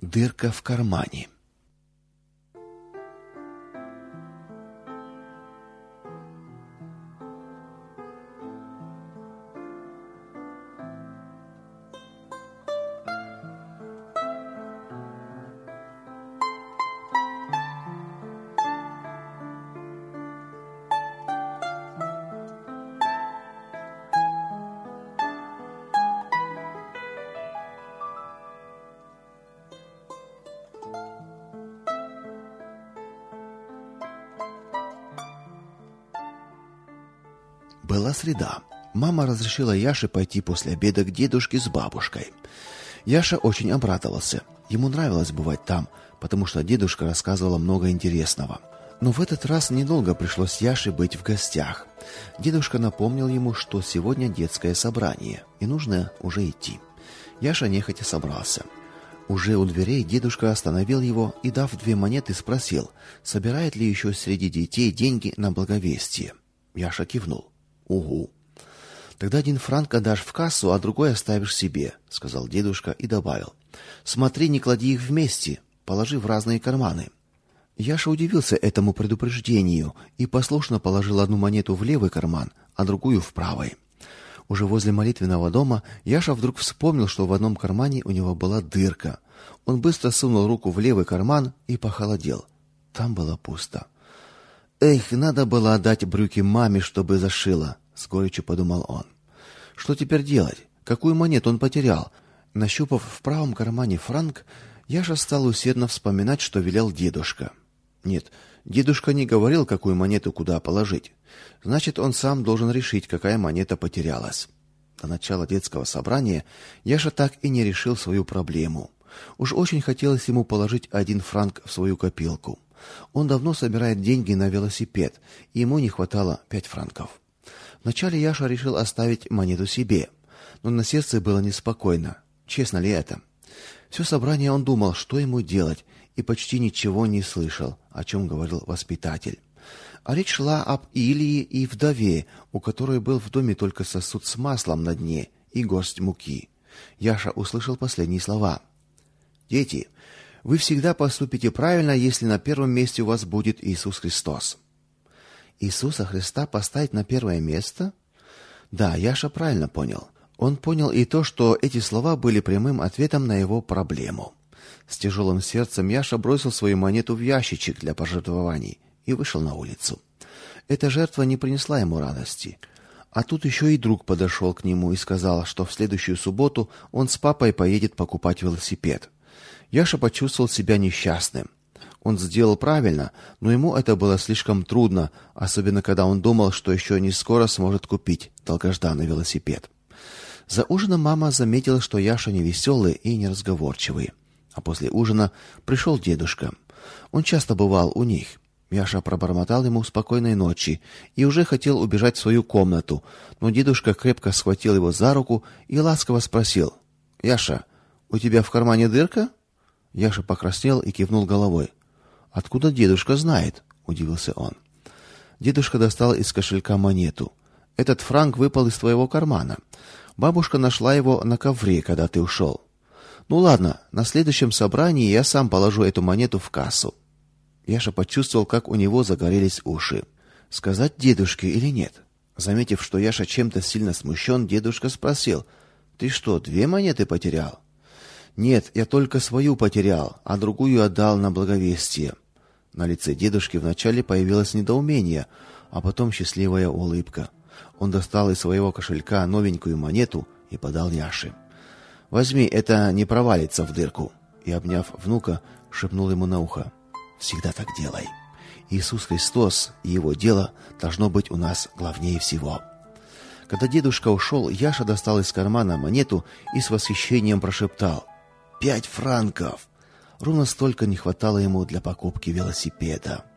Дырка в кармане. Была среда. Мама разрешила Яше пойти после обеда к дедушке с бабушкой. Яша очень обрадовался. Ему нравилось бывать там, потому что дедушка рассказывала много интересного. Но в этот раз недолго пришлось Яше быть в гостях. Дедушка напомнил ему, что сегодня детское собрание, и нужно уже идти. Яша нехотя собрался. Уже у дверей дедушка остановил его и, дав 2 монеты, спросил, собирает ли еще среди детей деньги на благовестие. Яша кивнул. «Угу. Тогда 1 франк отдашь в кассу, а другой оставишь себе», — сказал дедушка и добавил. «Смотри, не клади их вместе, положи в разные карманы». Яша удивился этому предупреждению и послушно положил 1 монету в левый карман, а другую в правый. Уже возле молитвенного дома Яша вдруг вспомнил, что в одном кармане у него была дырка. Он быстро сунул руку в левый карман и похолодел. Там было пусто. «Эх, надо было отдать брюки маме, чтобы зашила», — с горечью подумал он. Что теперь делать? Какую монету он потерял? Нащупав в правом кармане франк, Яша стал усердно вспоминать, что велел дедушка. Нет, дедушка не говорил, какую монету куда положить. Значит, он сам должен решить, какая монета потерялась. До начала детского собрания Яша так и не решил свою проблему. Уж очень хотелось ему положить 1 франк в свою копилку. Он давно собирает деньги на велосипед, и ему не хватало 5 франков. Вначале Яша решил оставить монету себе, но на сердце было неспокойно. Честно ли это? Все собрание он думал, что ему делать, и почти ничего не слышал, о чем говорил воспитатель. А речь шла об Илии и вдове, у которой был в доме только сосуд с маслом на дне и горсть муки. Яша услышал последние слова. «Дети, вы всегда поступите правильно, если на первом месте у вас будет Иисус Христос». Иисуса Христа поставить на первое место? Да, Яша правильно понял. Он понял и то, что эти слова были прямым ответом на его проблему. С тяжелым сердцем Яша бросил свою монету в ящичек для пожертвований и вышел на улицу. Эта жертва не принесла ему радости. А тут еще и друг подошел к нему и сказал, что в следующую субботу он с папой поедет покупать велосипед. Яша почувствовал себя несчастным. Он сделал правильно, но ему это было слишком трудно, особенно когда он думал, что еще не скоро сможет купить долгожданный велосипед. За ужином мама заметила, что Яша невеселый и неразговорчивый. А после ужина пришел дедушка. Он часто бывал у них. Яша пробормотал ему спокойной ночи и уже хотел убежать в свою комнату, но дедушка крепко схватил его за руку и ласково спросил: «Яша, у тебя в кармане дырка?» Яша покраснел и кивнул головой. «Откуда дедушка знает?» — удивился он. Дедушка достал из кошелька монету. «Этот франк выпал из твоего кармана. Бабушка нашла его на ковре, когда ты ушел. Ну ладно, на следующем собрании я сам положу эту монету в кассу». Яша почувствовал, как у него загорелись уши. Сказать дедушке или нет? Заметив, что Яша чем-то сильно смущен, дедушка спросил: «Ты что, 2 монеты потерял?» «Нет, я только свою потерял, а другую отдал на благовестие». На лице дедушки вначале появилось недоумение, а потом счастливая улыбка. Он достал из своего кошелька новенькую монету и подал Яше. «Возьми, это не провалится в дырку». И, обняв внука, шепнул ему на ухо: «Всегда так делай. Иисус Христос и его дело должно быть у нас главнее всего». Когда дедушка ушел, Яша достал из кармана монету и с восхищением прошептал: 5 франков! Ровно столько не хватало ему для покупки велосипеда.